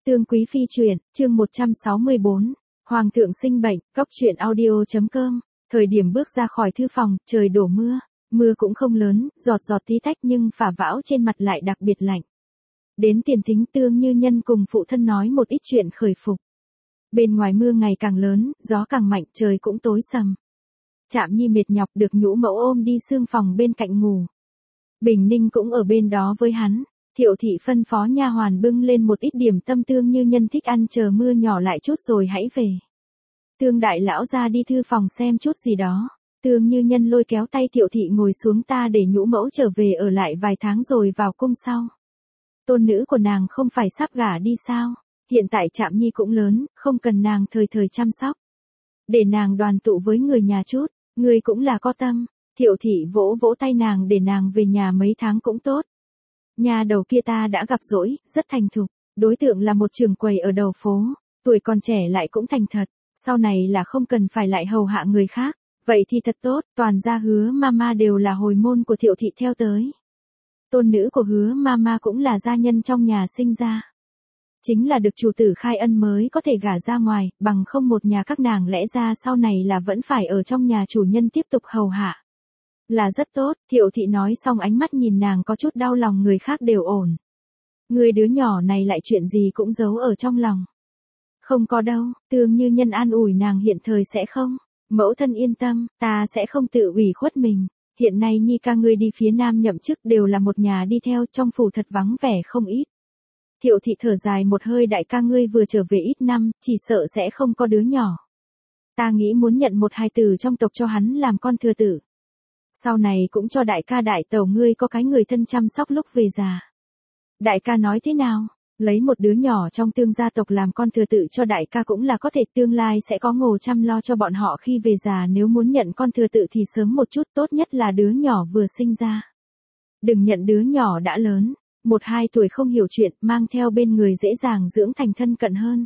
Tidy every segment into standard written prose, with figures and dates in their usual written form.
Tương Quý Phi truyện, chương 164, Hoàng thượng sinh bệnh, Cóc truyện audio.com. Thời điểm bước ra khỏi thư phòng, trời đổ mưa, mưa cũng không lớn, giọt giọt tí tách nhưng phả vão trên mặt lại đặc biệt lạnh. Đến Tiền Thính Tương Như Nhân cùng phụ thân nói một ít chuyện khởi phục. Bên ngoài mưa ngày càng lớn, gió càng mạnh, trời cũng tối sầm. Trạm Nhi mệt nhọc được nhũ mẫu ôm đi xương phòng bên cạnh ngủ. Bình Ninh cũng ở bên đó với hắn. Thiệu thị phân phó nha hoàn bưng lên một ít điểm tâm Tương Như Nhân thích ăn, chờ mưa nhỏ lại chút rồi hãy về. Tương đại lão ra đi thư phòng xem chút gì đó. Tương Như Nhân lôi kéo tay Thiệu thị ngồi xuống, ta để nhũ mẫu trở về ở lại vài tháng rồi vào cung sau. Tôn nữ của nàng không phải sắp gả đi sao? Hiện tại Trạm Nhi cũng lớn, không cần nàng thời thời chăm sóc. Để nàng đoàn tụ với người nhà chút, người cũng là có tâm. Thiệu thị vỗ vỗ tay nàng, để nàng về nhà mấy tháng cũng tốt. Nhà đầu kia ta đã gặp rồi, rất thành thục, đối tượng là một trưởng quầy ở đầu phố, tuổi còn trẻ lại cũng thành thật, sau này là không cần phải lại hầu hạ người khác, vậy thì thật tốt, toàn gia Hứa Mama đều là hồi môn của Thiệu thị theo tới. Tôn nữ của Hứa Mama cũng là gia nhân trong nhà sinh ra. Chính là được chủ tử khai ân mới có thể gả ra ngoài, bằng không một nhà các nàng lẽ ra sau này là vẫn phải ở trong nhà chủ nhân tiếp tục hầu hạ. Là rất tốt, Thiệu thị nói xong ánh mắt nhìn nàng có chút đau lòng, người khác đều ổn. Người đứa nhỏ này lại chuyện gì cũng giấu ở trong lòng. Không có đâu, Tương Như Nhân an ủi nàng, hiện thời sẽ không. Mẫu thân yên tâm, ta sẽ không tự ủy khuất mình. Hiện nay Nhi ca ngươi đi phía nam nhậm chức đều là một nhà đi theo, trong phủ thật vắng vẻ không ít. Thiệu thị thở dài một hơi, đại ca ngươi vừa trở về ít năm, chỉ sợ sẽ không có đứa nhỏ. Ta nghĩ muốn nhận một hài tử trong tộc cho hắn làm con thừa tử. Sau này cũng cho đại ca đại tẩu ngươi có cái người thân chăm sóc lúc về già. Đại ca nói thế nào? Lấy một đứa nhỏ trong Tương gia tộc làm con thừa tự cho đại ca cũng là có thể, tương lai sẽ có ngồ chăm lo cho bọn họ khi về già. Nếu muốn nhận con thừa tự thì sớm một chút, tốt nhất là đứa nhỏ vừa sinh ra. Đừng nhận đứa nhỏ đã lớn, 1-2 tuổi không hiểu chuyện, mang theo bên người dễ dàng dưỡng thành thân cận hơn.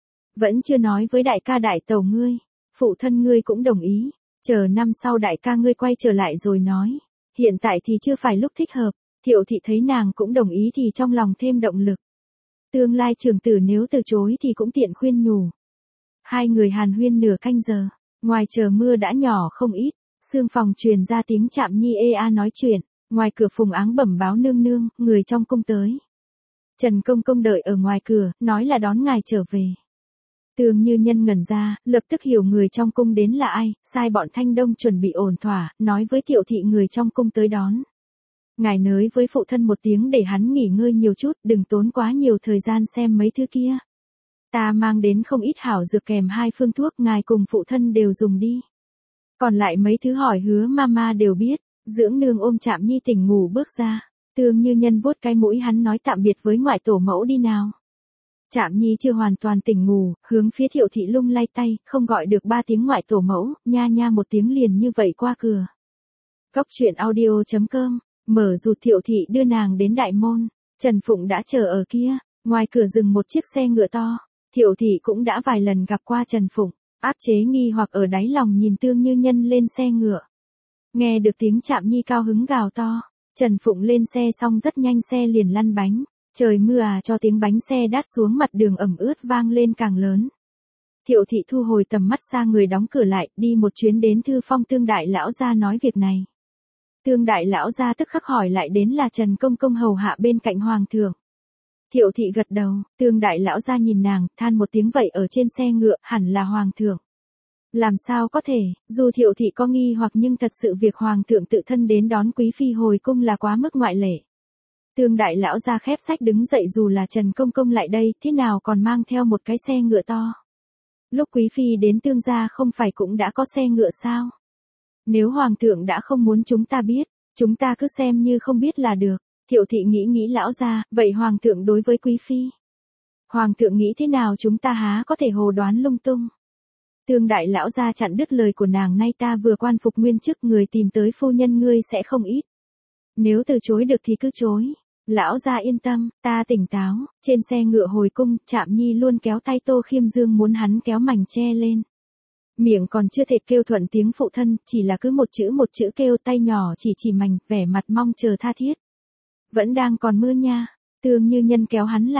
Vẫn chưa nói với đại ca đại tẩu ngươi, phụ thân ngươi cũng đồng ý. Chờ năm sau đại ca ngươi quay trở lại rồi nói. Hiện tại thì chưa phải lúc thích hợp. Thiệu thị thấy nàng cũng đồng ý thì trong lòng thêm động lực. Tương lai trưởng tử nếu từ chối thì cũng tiện khuyên nhủ. Hai người hàn huyên nửa canh giờ. Ngoài chờ mưa đã nhỏ không ít. Sương phòng truyền ra tiếng Trạm Nhi ê a nói chuyện. Ngoài cửa Phùng Áng bẩm báo nương nương, người trong cung tới. Trần Công Công đợi ở ngoài cửa, nói là đón ngài trở về. Tương Như Nhân ngẩn ra, lập tức hiểu người trong cung đến là ai, sai bọn Thanh Đông chuẩn bị ổn thỏa, nói với Thiệu thị người trong cung tới đón. Ngài nới với phụ thân một tiếng để hắn nghỉ ngơi nhiều chút, đừng tốn quá nhiều thời gian xem mấy thứ kia. Ta mang đến không ít hảo dược kèm 2 phương thuốc, ngài cùng phụ thân đều dùng đi. Còn lại mấy thứ hỏi Hứa Mama đều biết. Dưỡng nương ôm Trạm Nhi tỉnh ngủ bước ra. Tương Như Nhân vuốt cái mũi, hắn nói tạm biệt với ngoại tổ mẫu đi nào. Trạm Nhi chưa hoàn toàn tỉnh ngủ, hướng phía Thiệu thị lung lay tay, không gọi được 3 tiếng ngoại tổ mẫu, nha nha một tiếng liền như vậy qua cửa. Cóc truyện audio.com, mở rụt Thiệu thị đưa nàng đến đại môn. Trần Phụng đã chờ ở kia, ngoài cửa dừng một chiếc xe ngựa to. Thiệu thị cũng đã vài lần gặp qua Trần Phụng, áp chế nghi hoặc ở đáy lòng nhìn Tương Như Nhân lên xe ngựa. Nghe được tiếng Trạm Nhi cao hứng gào to, Trần Phụng lên xe xong rất nhanh xe liền lăn bánh. Trời mưa cho tiếng bánh xe đát xuống mặt đường ẩm ướt vang lên càng lớn. Thiệu thị thu hồi tầm mắt sang người đóng cửa lại, đi một chuyến đến thư phong Tương đại lão gia nói việc này. Tương đại lão gia tức khắc hỏi lại đến là Trần Công Công hầu hạ bên cạnh hoàng thượng. Thiệu thị gật đầu, Tương đại lão gia nhìn nàng, than một tiếng, vậy ở trên xe ngựa hẳn là hoàng thượng. Làm sao có thể, dù Thiệu thị có nghi hoặc nhưng thật sự việc hoàng thượng tự thân đến đón quý phi hồi cung là quá mức ngoại lệ. Tương đại lão ra khép sách đứng dậy, dù là Trần Công Công lại đây, thế nào còn mang theo một cái xe ngựa to. Lúc quý phi đến Tương gia không phải cũng đã có xe ngựa sao? Nếu hoàng thượng đã không muốn chúng ta biết, chúng ta cứ xem như không biết là được. Thiệu thị nghĩ lão ra, vậy hoàng thượng đối với quý phi, hoàng thượng nghĩ thế nào chúng ta há có thể hồ đoán lung tung. Tương đại lão ra chặn đứt lời của nàng, nay ta vừa quan phục nguyên chức, người tìm tới phu nhân ngươi sẽ không ít. Nếu từ chối được thì cứ chối. Lão gia yên tâm, ta tỉnh táo. Trên xe ngựa hồi cung, Trạm Nhi luôn kéo tay Tô Khiêm Dương muốn hắn kéo mảnh che lên. Miệng còn chưa thể kêu thuận tiếng phụ thân, chỉ là cứ một chữ kêu, tay nhỏ chỉ mảnh, vẻ mặt mong chờ tha thiết. Vẫn đang còn mưa nha. Tương Như Nhân kéo hắn lại.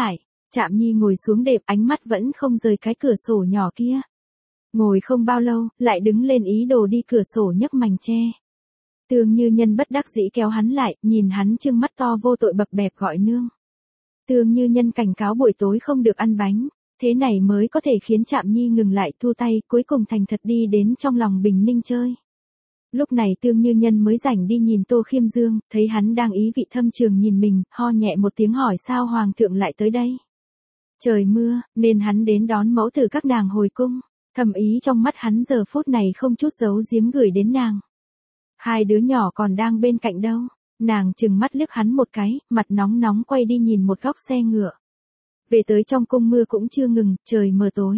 Trạm Nhi ngồi xuống đệm, ánh mắt vẫn không rời cái cửa sổ nhỏ kia. Ngồi không bao lâu, lại đứng lên ý đồ đi cửa sổ nhấc mành che. Tương Như Nhân bất đắc dĩ kéo hắn lại, nhìn hắn trừng mắt to vô tội bập bẹp gọi nương. Tương Như Nhân cảnh cáo buổi tối không được ăn bánh, thế này mới có thể khiến Trạm Nhi ngừng lại thu tay, cuối cùng thành thật đi đến trong lòng Bình Ninh chơi. Lúc này Tương Như Nhân mới rảnh đi nhìn Tô Khiêm Dương, thấy hắn đang ý vị thâm trường nhìn mình, ho nhẹ một tiếng hỏi sao hoàng thượng lại tới đây. Trời mưa, nên hắn đến đón mẫu tử các nàng hồi cung, thầm ý trong mắt hắn giờ phút này không chút giấu giếm gửi đến nàng. Hai đứa nhỏ còn đang bên cạnh đâu, nàng trừng mắt liếc hắn một cái, mặt nóng nóng quay đi nhìn một góc xe ngựa. Về tới trong cung mưa cũng chưa ngừng, trời mờ tối.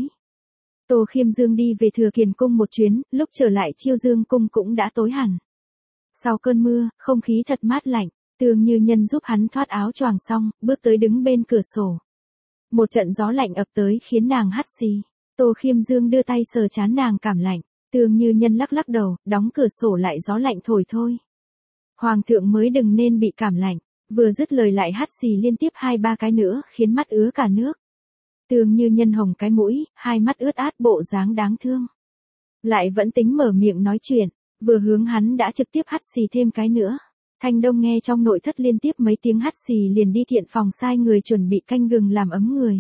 Tô Khiêm Dương đi về Thừa Kiền cung một chuyến, lúc trở lại Chiêu Dương cung cũng đã tối hẳn. Sau cơn mưa, không khí thật mát lạnh, Tương Như Nhân giúp hắn thoát áo choàng xong, bước tới đứng bên cửa sổ. Một trận gió lạnh ập tới khiến nàng hắt xì. Tô Khiêm Dương đưa tay sờ trán nàng cảm lạnh, Tương Như Nhân lắc lắc đầu, đóng cửa sổ lại gió lạnh thổi thôi. Hoàng thượng mới đừng nên bị cảm lạnh, vừa dứt lời lại hắt xì liên tiếp 2-3 cái nữa, khiến mắt ứa cả nước. Tương Như Nhân hồng cái mũi, hai mắt ướt át bộ dáng đáng thương. Lại vẫn tính mở miệng nói chuyện, vừa hướng hắn đã trực tiếp hắt xì thêm cái nữa. Thanh Đông nghe trong nội thất liên tiếp mấy tiếng hắt xì liền đi thiện phòng sai người chuẩn bị canh gừng làm ấm người.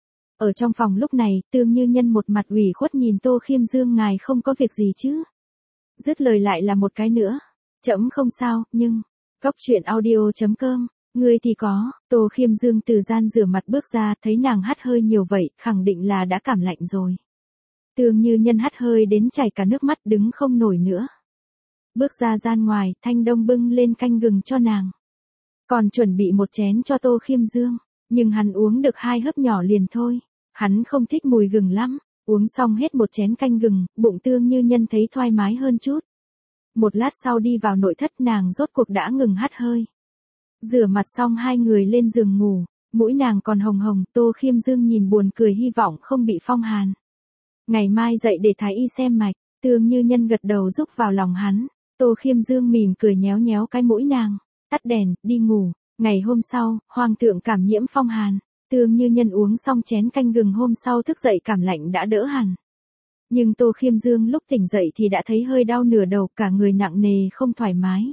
Ở trong phòng lúc này, Tương Như Nhân một mặt ủy khuất nhìn Tô Khiêm Dương ngài không có việc gì chứ. Dứt lời lại là một cái nữa. Trẫm không sao, nhưng... Góc truyện audio.com, ngươi thì có. Tô Khiêm Dương từ gian rửa mặt bước ra, thấy nàng hắt hơi nhiều vậy, khẳng định là đã cảm lạnh rồi. Tương Như Nhân hắt hơi đến chảy cả nước mắt đứng không nổi nữa. Bước ra gian ngoài, Thanh Đông bưng lên canh gừng cho nàng. Còn chuẩn bị một chén cho Tô Khiêm Dương, nhưng hắn uống được 2 hớp nhỏ liền thôi. Hắn không thích mùi gừng lắm, uống xong hết một chén canh gừng, bụng Tương Như Nhân thấy thoải mái hơn chút. Một lát sau đi vào nội thất nàng rốt cuộc đã ngừng hắt hơi. Rửa mặt xong hai người lên giường ngủ, mũi nàng còn hồng hồng, Tô Khiêm Dương nhìn buồn cười hy vọng không bị phong hàn. Ngày mai dậy để thái y xem mạch, Tương Như Nhân gật đầu rúc vào lòng hắn, Tô Khiêm Dương mỉm cười nhéo nhéo cái mũi nàng, tắt đèn, đi ngủ. Ngày hôm sau, hoàng thượng cảm nhiễm phong hàn, Tương Như Nhân uống xong chén canh gừng hôm sau thức dậy cảm lạnh đã đỡ hẳn. Nhưng Tô Khiêm Dương lúc tỉnh dậy thì đã thấy hơi đau nửa đầu, cả người nặng nề không thoải mái.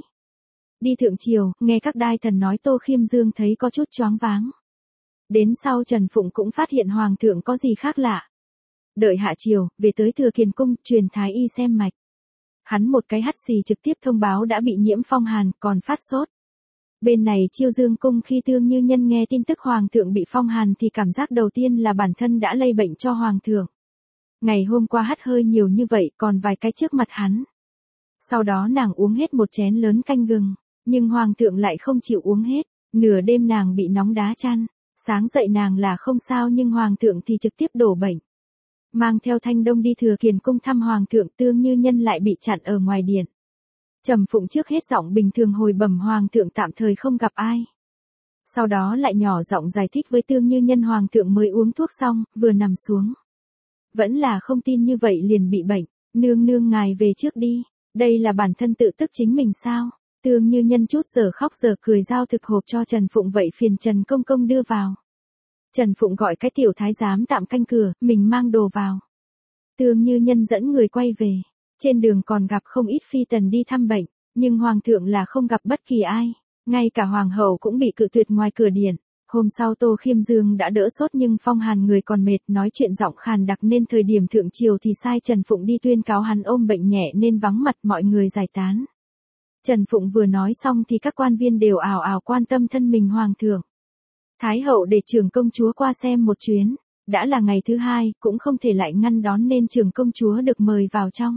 Đi thượng triều, nghe các đai thần nói Tô Khiêm Dương thấy có chút choáng váng. Đến sau Trần Phụng cũng phát hiện hoàng thượng có gì khác lạ. Đợi hạ triều, về tới Thừa Kiền cung, truyền thái y xem mạch. Hắn một cái hắt xì trực tiếp thông báo đã bị nhiễm phong hàn, còn phát sốt. Bên này Chiêu Dương cung khi Tương Như Nhân nghe tin tức hoàng thượng bị phong hàn thì cảm giác đầu tiên là bản thân đã lây bệnh cho hoàng thượng. Ngày hôm qua hắt hơi nhiều như vậy còn vài cái trước mặt hắn. Sau đó nàng uống hết một chén lớn canh gừng, nhưng hoàng thượng lại không chịu uống hết, nửa đêm nàng bị nóng đá chăn, sáng dậy nàng là không sao nhưng hoàng thượng thì trực tiếp đổ bệnh. Mang theo Thanh Đông đi Thừa Kiền cung thăm hoàng thượng, Tương Như Nhân lại bị chặn ở ngoài điện. Trầm Phụng trước hết giọng bình thường hồi bẩm hoàng thượng tạm thời không gặp ai. Sau đó lại nhỏ giọng giải thích với Tương Như Nhân hoàng thượng mới uống thuốc xong, vừa nằm xuống. Vẫn là không tin như vậy liền bị bệnh, nương nương ngài về trước đi, đây là bản thân tự tức chính mình sao. Tương Như Nhân chút giờ khóc giờ cười giao thực hộp cho Trần Phụng vậy phiền Trần Công Công đưa vào. Trần Phụng gọi cái tiểu thái giám tạm canh cửa, mình mang đồ vào. Tương Như Nhân dẫn người quay về, trên đường còn gặp không ít phi tần đi thăm bệnh, nhưng hoàng thượng là không gặp bất kỳ ai, ngay cả hoàng hậu cũng bị cự tuyệt ngoài cửa điện. Hôm sau Tô Khiêm Dương đã đỡ sốt nhưng phong hàn người còn mệt, nói chuyện giọng khàn đặc nên thời điểm thượng triều thì sai Trần Phụng đi tuyên cáo hắn ôm bệnh nhẹ nên vắng mặt, mọi người giải tán. Trần Phụng vừa nói xong thì các quan viên đều ào ào quan tâm thân mình hoàng thượng. Thái hậu để trưởng công chúa qua xem một chuyến, đã là ngày thứ hai, cũng không thể lại ngăn đón nên trưởng công chúa được mời vào trong.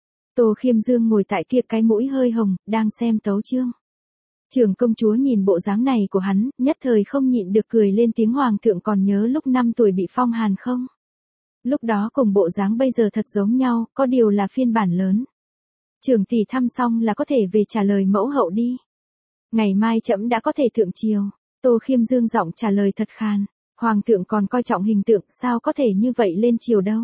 Tô Khiêm Dương ngồi tại kia cái mũi hơi hồng, đang xem tấu chương. Trưởng công chúa nhìn bộ dáng này của hắn, nhất thời không nhịn được cười lên tiếng hoàng thượng còn nhớ lúc 5 tuổi bị phong hàn không? Lúc đó cùng bộ dáng bây giờ thật giống nhau, có điều là phiên bản lớn. Trưởng tỷ thăm xong là có thể về trả lời mẫu hậu đi. Ngày mai trẫm đã có thể thượng triều. Tô Khiêm Dương giọng trả lời thật khàn. Hoàng thượng còn coi trọng hình tượng, sao có thể như vậy lên triều đâu.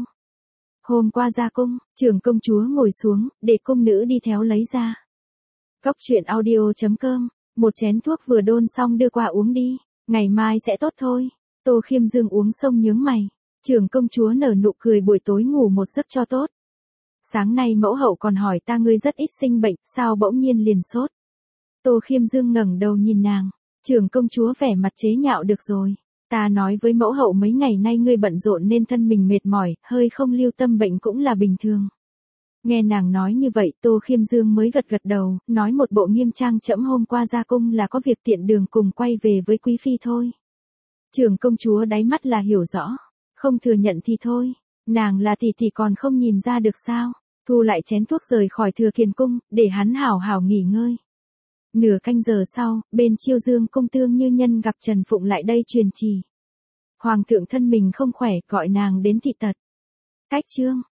Hôm qua ra cung, trưởng công chúa ngồi xuống, để cung nữ đi theo lấy ra. Góc truyện audio.com, một chén thuốc vừa đôn xong đưa qua uống đi, ngày mai sẽ tốt thôi. Tô Khiêm Dương uống xong nhướng mày. Trưởng công chúa nở nụ cười buổi tối ngủ một giấc cho tốt. Sáng nay mẫu hậu còn hỏi ta ngươi rất ít sinh bệnh, sao bỗng nhiên liền sốt. Tô Khiêm Dương ngẩng đầu nhìn nàng. Trưởng công chúa vẻ mặt chế nhạo được rồi. Ta nói với mẫu hậu mấy ngày nay ngươi bận rộn nên thân mình mệt mỏi, hơi không lưu tâm bệnh cũng là bình thường. Nghe nàng nói như vậy Tô Khiêm Dương mới gật gật đầu, nói một bộ nghiêm trang trẫm hôm qua ra cung là có việc tiện đường cùng quay về với quý phi thôi. Trưởng công chúa đáy mắt là hiểu rõ, không thừa nhận thì thôi, nàng là tỷ tỷ còn không nhìn ra được sao, thu lại chén thuốc rời khỏi Thừa Kiền cung, để hắn hảo hảo nghỉ ngơi. Nửa canh giờ sau, bên Chiêu Dương cung Tương Như Nhân gặp Trần Phụng lại đây truyền chỉ. Hoàng thượng thân mình không khỏe, gọi nàng đến thị tật. Cách trương.